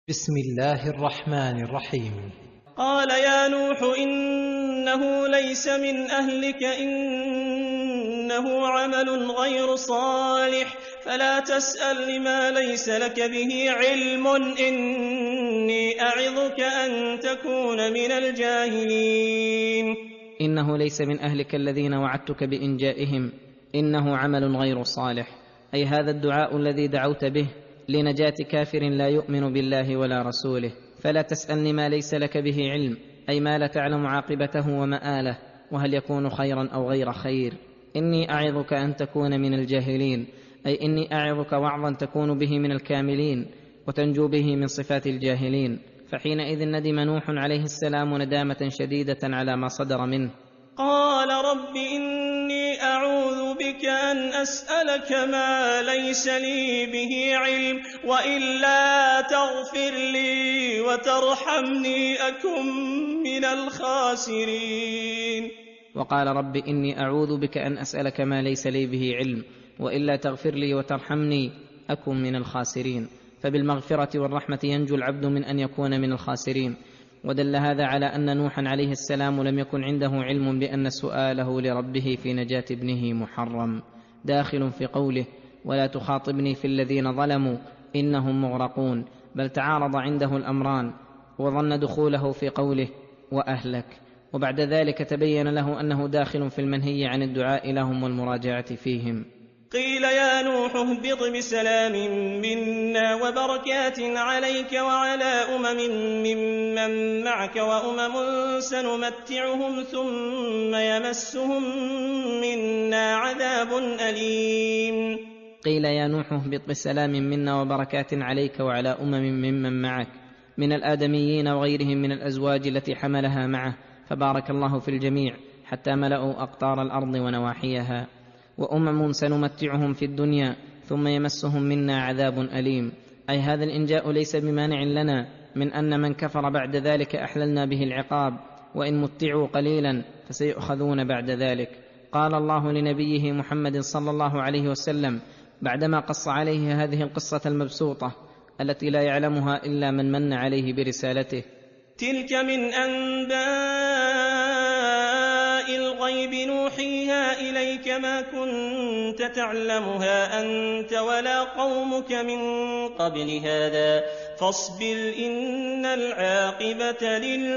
بسم الله الرحمن الرحيم. قال يا نوح إنه ليس من أهلك إنه عمل غير صالح فلا تسأل لما ليس لك به علم إني أعظك أن تكون من الجاهلين. إنه ليس من أهلك الذين وعدتك بإنجائهم إنه عمل غير صالح، أي هذا الدعاء الذي دعوت به لنجاة كافر لا يؤمن بالله ولا رسوله. فلا تسألني ما ليس لك به علم، أي ما لا تعلم عاقبته ومآله وهل يكون خيرا أو غير خير. إني أعظك أن تكون من الجاهلين، أي إني أعظك وعظا تكون به من الكاملين وتنجو به من صفات الجاهلين. فحينئذ ندم نوح عليه السلام ندامة شديدة على ما صدر منه. قال رب إني أعوذ بك أن أسألك ما ليس لي به علم وإلا تغفر لي وترحمني أكن من الخاسرين. وقال رب إني أعوذ بك أن أسألك ما ليس لي به علم وإلا تغفر لي وترحمني أكن من الخاسرين. فبالمغفرة والرحمة ينجو العبد من أن يكون من الخاسرين. ودل هذا على أن نوحا عليه السلام لم يكن عنده علم بأن سؤاله لربه في نجاة ابنه محرم، داخل في قوله ولا تخاطبني في الذين ظلموا إنهم مغرقون، بل تعارض عنده الأمران وظن دخوله في قوله وأهلك، وبعد ذلك تبين له أنه داخل في المنهي عن الدعاء لهم والمراجعة فيهم. قيل يا نوح اهبط بسلام منا وبركات عليك وعلى ممن معك وأمم سنمتعهم ثم يمسهم منا عذاب أليم. قيل يا نوح اهبط بسلام منا وبركات عليك وعلى ممن معك من الآدميين وغيرهم من الأزواج التي حملها معه، فبارك الله في الجميع حتى ملأوا أقطار الأرض ونواحيها. وأمم سنمتعهم في الدنيا ثم يمسهم منا عذاب أليم، أي هذا الإنجاء ليس بمانع لنا من أن من كفر بعد ذلك أحللنا به العقاب، وإن متعوا قليلا فسيؤخذون بعد ذلك. قال الله لنبيه محمد صلى الله عليه وسلم بعدما قص عليه هذه القصة المبسوطة التي لا يعلمها إلا من من عليه برسالته: تلك من أنباء الغيب نوحيها إليك ما كنت تعلمها أنت ولا قومك من قبل هذا فاصبر إن العاقبة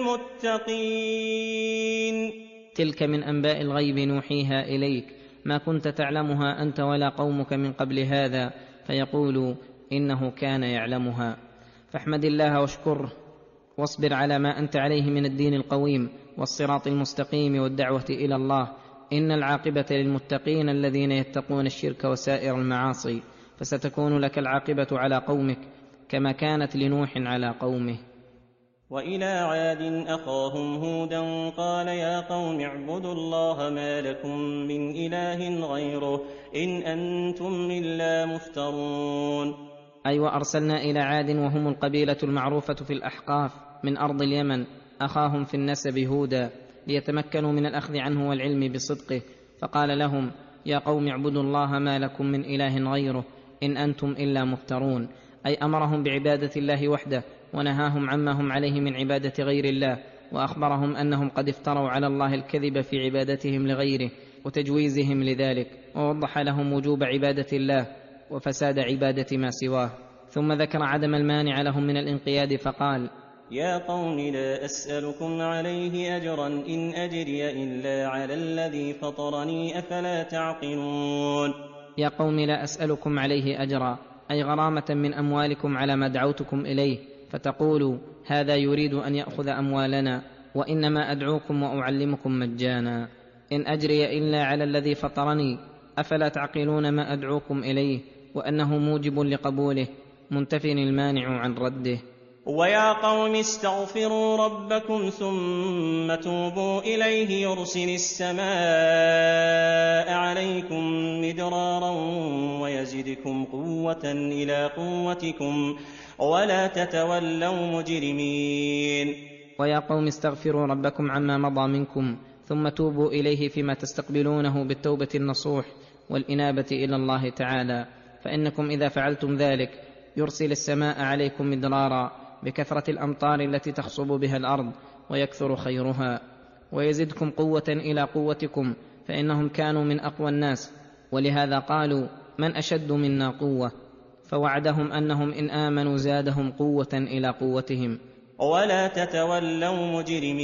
للمتقين. تلك من أنباء الغيب نوحيها إليك ما كنت تعلمها أنت ولا قومك من قبل هذا، فيقول إنه كان يعلمها. فاحمد الله واشكره واصبر على ما أنت عليه من الدين القويم والصراط المستقيم والدعوة إلى الله. إن العاقبة للمتقين الذين يتقون الشرك وسائر المعاصي، فستكون لك العاقبة على قومك كما كانت لنوح على قومه. وإلى عاد أخاهم هودا قال يا قوم اعبدوا الله ما لكم من إله غيره إن أنتم إلا مفترون. أي وأرسلنا إلى عاد وهم القبيلة المعروفة في الأحقاف من أرض اليمن أخاهم في النسب هودا ليتمكنوا من الأخذ عنه والعلم بصدقه، فقال لهم يا قوم اعبدوا الله ما لكم من إله غيره إن أنتم إلا مفترون، أي أمرهم بعبادة الله وحده ونهاهم عما هم عليه من عبادة غير الله، وأخبرهم أنهم قد افتروا على الله الكذب في عبادتهم لغيره وتجويزهم لذلك، ووضح لهم وجوب عبادة الله وفساد عبادة ما سواه. ثم ذكر عدم المانع لهم من الانقياد فقال يا قوم لا أسألكم عليه أجرا إن أجري إلا على الذي فطرني أفلا تعقلون. يا قوم لا أسألكم عليه أجرا، أي غرامة من أموالكم على ما دعوتكم إليه، فتقولوا هذا يريد أن يأخذ أموالنا وإنما أدعوكم وأعلمكم مجانا. إن أجري إلا على الذي فطرني أفلا تعقلون ما أدعوكم إليه وأنه موجب لقبوله منتف المانع عن رده. ويا قوم استغفروا ربكم ثم توبوا إليه يرسل السماء عليكم مدرارا ويزدكم قوة إلى قوتكم ولا تتولوا مجرمين. ويا قوم استغفروا ربكم عما مضى منكم ثم توبوا إليه فيما تستقبلونه بالتوبة النصوح والإنابة إلى الله تعالى، فإنكم إذا فعلتم ذلك يرسل السماء عليكم مدرارا بكثرة الأمطار التي تخصب بها الأرض ويكثر خيرها. ويزدكم قوة إلى قوتكم، فإنهم كانوا من أقوى الناس، ولهذا قالوا من أشد منا قوة، فوعدهم أنهم إن آمنوا زادهم قوة إلى قوتهم. ولا تتولوا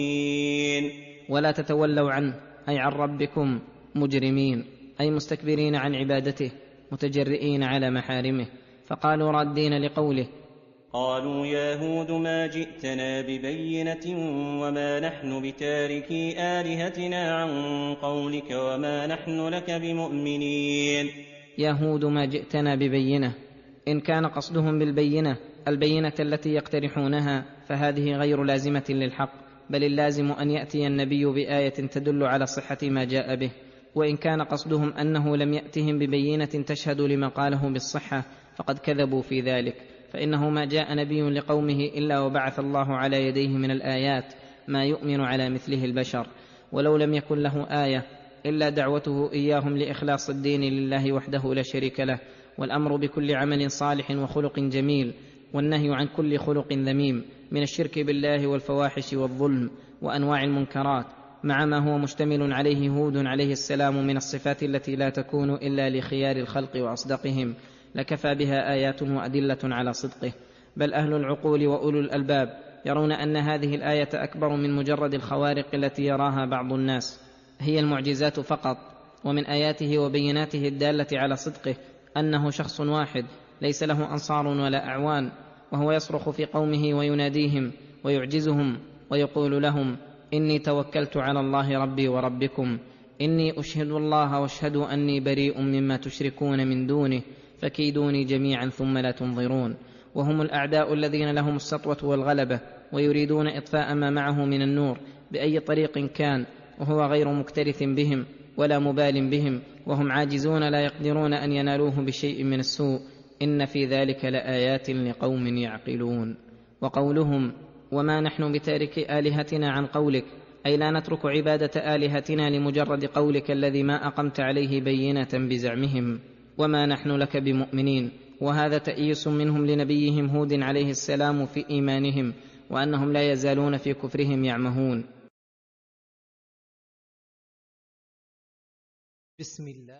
مجرمين. ولا تتولوا عنه أي عن ربكم مجرمين، أي مستكبرين عن عبادته متجرئين على محارمه. فقالوا رادين لقوله: قالوا يا هود ما جئتنا ببينة وما نحن بتاركي آلهتنا عن قولك وما نحن لك بمؤمنين. يا هود ما جئتنا ببينة، إن كان قصدهم بالبينة البينة التي يقترحونها فهذه غير لازمة للحق، بل اللازم أن يأتي النبي بآية تدل على صحة ما جاء به. وإن كان قصدهم أنه لم يأتهم ببينة تشهد لما قاله بالصحة فقد كذبوا في ذلك، فإنه ما جاء نبي لقومه إلا وبعث الله على يديه من الآيات ما يؤمن على مثله البشر، ولو لم يكن له آية إلا دعوته إياهم لإخلاص الدين لله وحده لا شريك له، والأمر بكل عمل صالح وخلق جميل، والنهي عن كل خلق ذميم من الشرك بالله والفواحش والظلم وأنواع المنكرات، مع ما هو مشتمل عليه هود عليه السلام من الصفات التي لا تكون إلا لخيار الخلق وأصدقهم، لكفى بها آيات وأدلة على صدقه. بل أهل العقول وأولو الألباب يرون أن هذه الآية أكبر من مجرد الخوارق التي يراها بعض الناس، هي المعجزات فقط. ومن آياته وبيناته الدالة على صدقه أنه شخص واحد ليس له أنصار ولا أعوان، وهو يصرخ في قومه ويناديهم ويعجزهم ويقول لهم: إني توكلت على الله ربي وربكم، إني أشهد الله واشهدوا أني بريء مما تشركون من دونه، فكيدوني جميعا ثم لا تنظرون. وهم الأعداء الذين لهم السطوة والغلبة، ويريدون إطفاء ما معه من النور بأي طريق كان، وهو غير مكترث بهم ولا مبال بهم، وهم عاجزون لا يقدرون أن ينالوه بشيء من السوء. إن في ذلك لآيات لقوم يعقلون. وقولهم: وما نحن بتارك آلهتنا عن قولك، أي لا نترك عبادة آلهتنا لمجرد قولك الذي ما أقمت عليه بينة بزعمهم، وما نحن لك بمؤمنين. وهذا تأييس منهم لنبيهم هود عليه السلام في إيمانهم، وأنهم لا يزالون في كفرهم يعمهون. بسم الله.